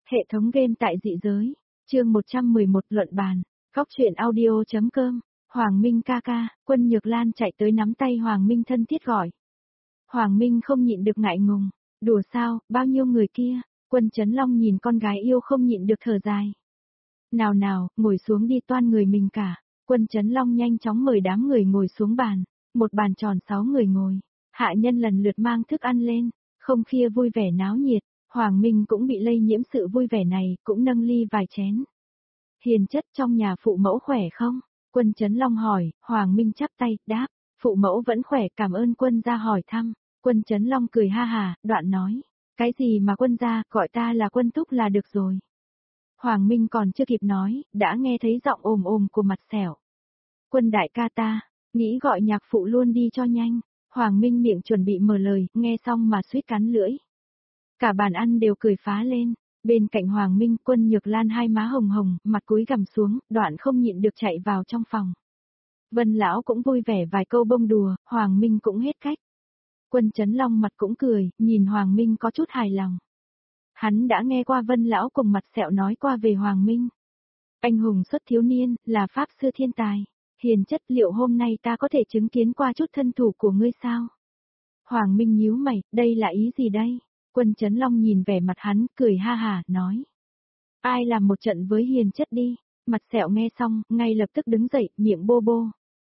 Hệ thống game tại dị giới. Chương 111 luận bàn. Góc truyện audio.com. Hoàng Minh ca ca, Quân Nhược Lan chạy tới nắm tay Hoàng Minh thân thiết gọi. Hoàng Minh không nhịn được ngại ngùng. Đùa sao, bao nhiêu người kia. Quân Chấn Long nhìn con gái yêu không nhịn được thở dài. Nào nào, ngồi xuống đi, toan người mình cả. Quân Chấn Long nhanh chóng mời đám người ngồi xuống bàn. Một bàn tròn 6 người ngồi. Hạ nhân lần lượt mang thức ăn lên. Không kia vui vẻ náo nhiệt. Hoàng Minh cũng bị lây nhiễm sự vui vẻ này, cũng nâng ly vài chén. Hiền chất, trong nhà phụ mẫu khỏe không? Quân Chấn Long hỏi. Hoàng Minh chắp tay, đáp. Phụ mẫu vẫn khỏe, cảm ơn quân gia hỏi thăm. Quân Chấn Long cười ha hà, đoạn nói. Cái gì mà quân gia, gọi ta là quân thúc là được rồi. Hoàng Minh còn chưa kịp nói, đã nghe thấy giọng ồm ồm của Mặt Sẹo. Quân đại ca ta, nghĩ gọi nhạc phụ luôn đi cho nhanh. Hoàng Minh miệng chuẩn bị mở lời, nghe xong mà suýt cắn lưỡi. Cả bàn ăn đều cười phá lên. Bên cạnh Hoàng Minh, Quân Nhược Lan hai má hồng hồng, mặt cúi gằm xuống, đoạn không nhịn được chạy vào trong phòng. Vân lão cũng vui vẻ vài câu bông đùa, Hoàng Minh cũng hết cách. Quân Chấn Long mặt cũng cười, nhìn Hoàng Minh có chút hài lòng. Hắn đã nghe qua Vân lão cùng Mặt Sẹo nói qua về Hoàng Minh. Anh hùng xuất thiếu niên, là pháp sư thiên tài. Hiền chất, liệu hôm nay ta có thể chứng kiến qua chút thân thủ của ngươi sao? Hoàng Minh nhíu mày, đây là ý gì đây? Quân Chấn Long nhìn vẻ mặt hắn, cười ha hà, nói. Ai làm một trận với hiền chất đi. Mặt Sẹo nghe xong, ngay lập tức đứng dậy, miệng bô bô.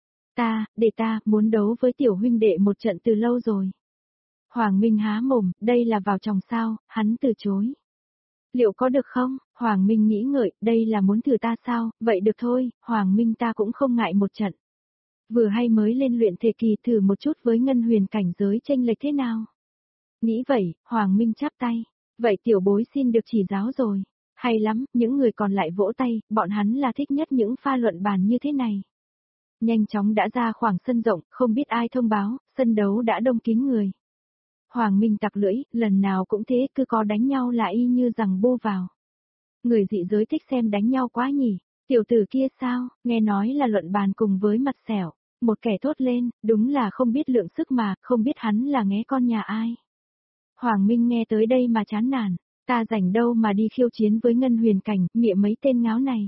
Ta muốn đấu với tiểu huynh đệ một trận từ lâu rồi. Hoàng Minh há mồm, đây là vào chồng sao, hắn từ chối. Liệu có được không? Hoàng Minh nghĩ ngợi, đây là muốn thử ta sao, vậy được thôi, Hoàng Minh ta cũng không ngại một trận. Vừa hay mới lên luyện thể kỳ, thử một chút với ngân huyền cảnh giới chênh lệch thế nào. Nghĩ vậy, Hoàng Minh chắp tay. Vậy tiểu bối xin được chỉ giáo rồi. Hay lắm, những người còn lại vỗ tay, bọn hắn là thích nhất những pha luận bàn như thế này. Nhanh chóng đã ra khoảng sân rộng, không biết ai thông báo, sân đấu đã đông kín người. Hoàng Minh tặc lưỡi, lần nào cũng thế, cứ có đánh nhau là y như rằng bô vào. Người dị giới thích xem đánh nhau quá nhỉ, tiểu tử kia sao, nghe nói là luận bàn cùng với Mặt Sẹo. Một kẻ thốt lên, đúng là không biết lượng sức mà, không biết hắn là nghé con nhà ai. Hoàng Minh nghe tới đây mà chán nản, ta rảnh đâu mà đi khiêu chiến với ngân huyền cảnh, mịa mấy tên ngáo này.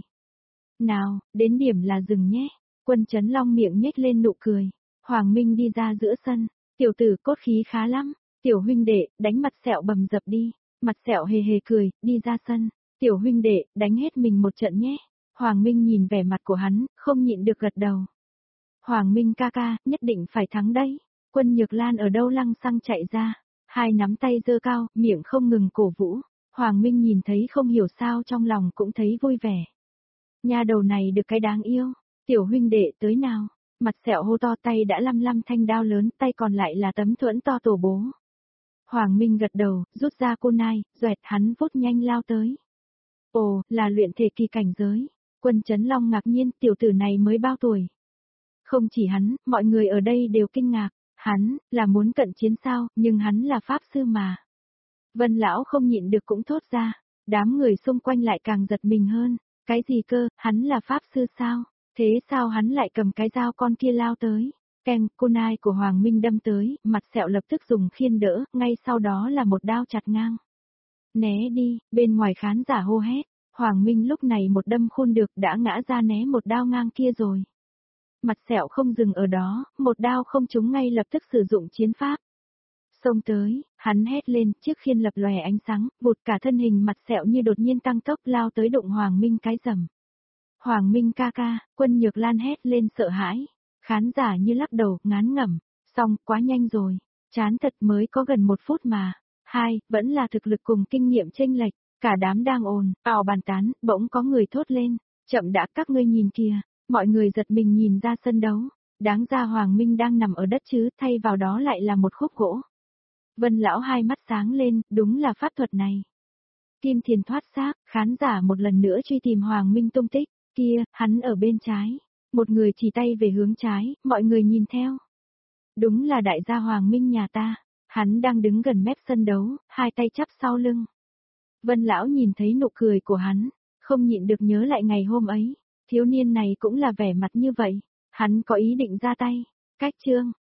Nào, đến điểm là dừng nhé. Quân Chấn Long miệng nhếch lên nụ cười. Hoàng Minh đi ra giữa sân, tiểu tử cốt khí khá lắm, tiểu huynh đệ, đánh Mặt Sẹo bầm dập đi. Mặt Sẹo hề hề cười, đi ra sân, tiểu huynh đệ, đánh hết mình một trận nhé. Hoàng Minh nhìn vẻ mặt của hắn, không nhịn được gật đầu. Hoàng Minh ca ca, nhất định phải thắng đấy. Quân Nhược Lan ở đâu lăng xăng chạy ra, hai nắm tay giơ cao, miệng không ngừng cổ vũ. Hoàng Minh nhìn thấy không hiểu sao trong lòng cũng thấy vui vẻ. Nha đầu này được cái đáng yêu. Tiểu huynh đệ tới nào. Mặt Sẹo hô to, tay đã lăm thanh đao lớn, tay còn lại là tấm thuẫn to tổ bố. Hoàng Minh gật đầu, rút ra kunai, doẹt hắn vút nhanh lao tới. Ồ, là luyện thể kỳ cảnh giới. Quân Chấn Long ngạc nhiên, tiểu tử này mới bao tuổi. Không chỉ hắn, mọi người ở đây đều kinh ngạc. Hắn, là muốn cận chiến sao, nhưng hắn là pháp sư mà. Vân lão không nhịn được cũng thốt ra. Đám người xung quanh lại càng giật mình hơn. Cái gì cơ, hắn là pháp sư sao? Thế sao hắn lại cầm cái dao con kia lao tới? Keng, kunai của Hoàng Minh đâm tới, Mặt Sẹo lập tức dùng khiên đỡ, ngay sau đó là một đao chặt ngang. Né đi, bên ngoài khán giả hô hét. Hoàng Minh lúc này một đâm khôn được đã ngã ra né một đao ngang kia rồi. Mặt Sẹo không dừng ở đó, một đao không trúng ngay lập tức sử dụng chiến pháp. Xông tới, hắn hét lên, chiếc khiên lập lòe ánh sáng, vụt cả thân hình Mặt Sẹo như đột nhiên tăng tốc lao tới đụng Hoàng Minh cái rầm. Hoàng Minh ca ca, Quân Nhược Lan hét lên sợ hãi. Khán giả như lắc đầu, ngán ngẩm. Xong, quá nhanh rồi. Chán thật, mới có gần 1 phút mà. Vẫn là thực lực cùng kinh nghiệm chênh lệch. Cả đám đang ồn, ào bàn tán, bỗng có người thốt lên. Chậm đã, các ngươi nhìn kìa. Mọi người giật mình nhìn ra sân đấu. Đáng ra Hoàng Minh đang nằm ở đất chứ, thay vào đó lại là một khúc gỗ. Vân lão hai mắt sáng lên, đúng là pháp thuật này. Kim Thiền thoát xác, khán giả một lần nữa truy tìm Hoàng Minh tung tích. Kia, hắn ở bên trái. Một người chỉ tay về hướng trái, mọi người nhìn theo. Đúng là đại gia Hoàng Minh nhà ta. Hắn đang đứng gần mép sân đấu, hai tay chắp sau lưng. Vân lão nhìn thấy nụ cười của hắn, không nhịn được nhớ lại ngày hôm ấy. Thiếu niên này cũng là vẻ mặt như vậy. Hắn có ý định ra tay. Cách chương.